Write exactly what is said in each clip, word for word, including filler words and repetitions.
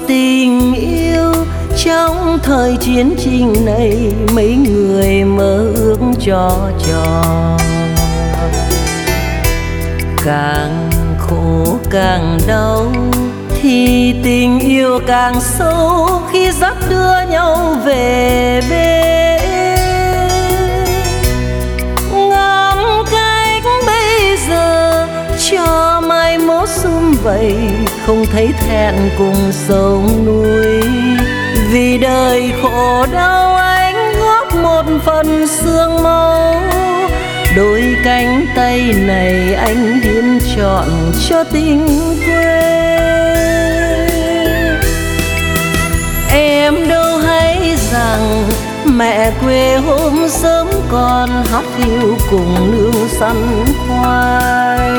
tình yêu trong thời chiến tranh này, mấy người mơ ước cho tròn. Càng khổ càng đau thì tình yêu càng sâu khi dắt đưa nhau về bên. Ngắm cách bây giờ cho mai mốt sum vầy, không thấy thẹn cùng sông núi. Vì đời khổ đau anh góp một phần xương máu, đôi cánh tay này anh hiến trọn cho tình quê. Em đâu hay rằng mẹ quê hôm sớm còn hát hiu cùng nương sắn khoai.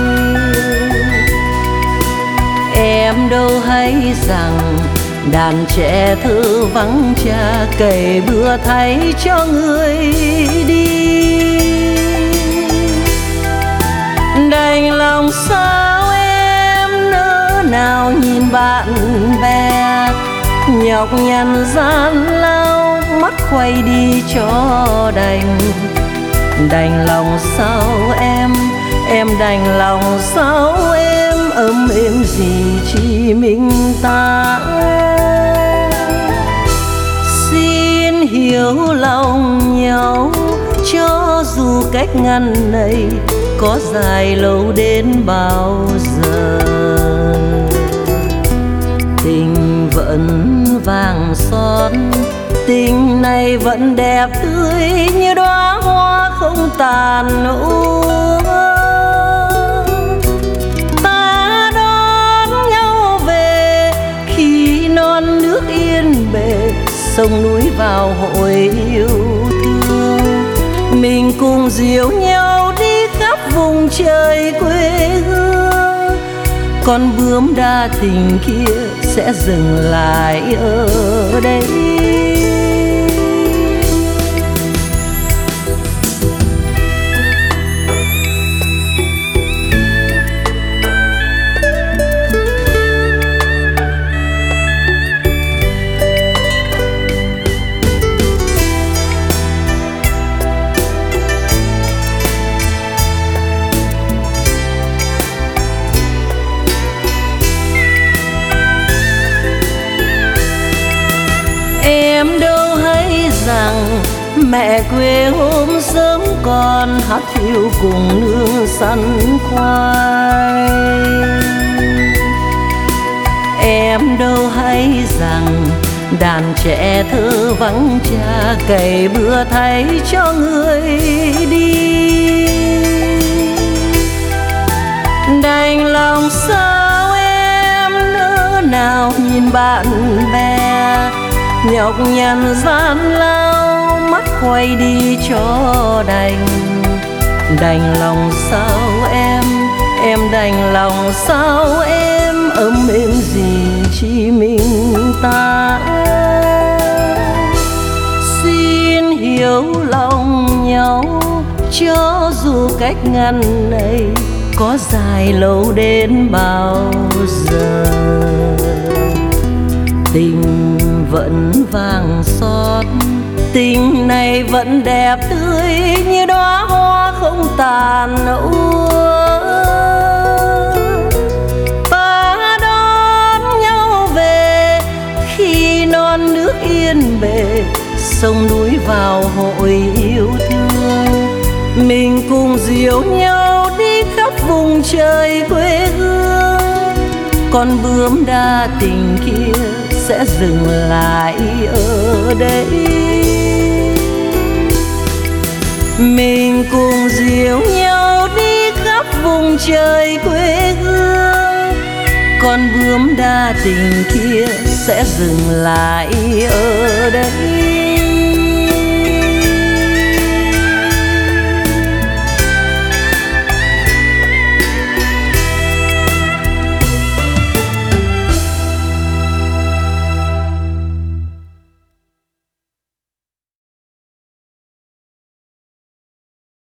Em đâu hay rằng đàn trẻ thơ vắng cha cày bừa thay cho người đi. Đành lòng sao em nỡ nào nhìn bạn bè nhọc nhằn gian lao, mắt quay đi cho đành. Đành lòng sao em, em đành lòng sao em, ấm êm gì chỉ mình ta. Xin hiểu lòng nhau cho dù cách ngăn này có dài lâu đến bao giờ. Tình vẫn vàng son, tình này vẫn đẹp tươi như đóa hoa không tàn úa. Ta đón nhau về khi non nước yên bề, sông núi vào hội yêu thương. Mình cùng dìu nhau đi khắp vùng trời quê hương, con bướm đa tình kia sẽ dừng lại ở đây. Em đâu hay rằng mẹ quê hôm sớm còn hát hiu cùng nương sắn khoai. Em đâu hay rằng đàn trẻ thơ vắng cha cày bừa thay cho người đi. Đành lòng sao em nỡ nào nhìn bạn bè nhọc nhằn gian lao, mắt quay đi cho đành. Đành lòng sao em, em đành lòng sao em, ấm êm gì chỉ mình ta. Xin hiểu lòng nhau cho dù cách ngăn này có dài lâu đến bao giờ. Tình vẫn vàng son, tình này vẫn đẹp tươi như đóa hoa không tàn úa. Ta đón nhau về khi non nước yên bề, sông núi vào hội yêu thương. Mình cùng dìu nhau đi khắp vùng trời quê hương, con bướm đa tình kia sẽ dừng lại ở đây. Mình cùng dìu nhau đi khắp vùng trời quê hương, con bướm đa tình kia sẽ dừng lại ở đây.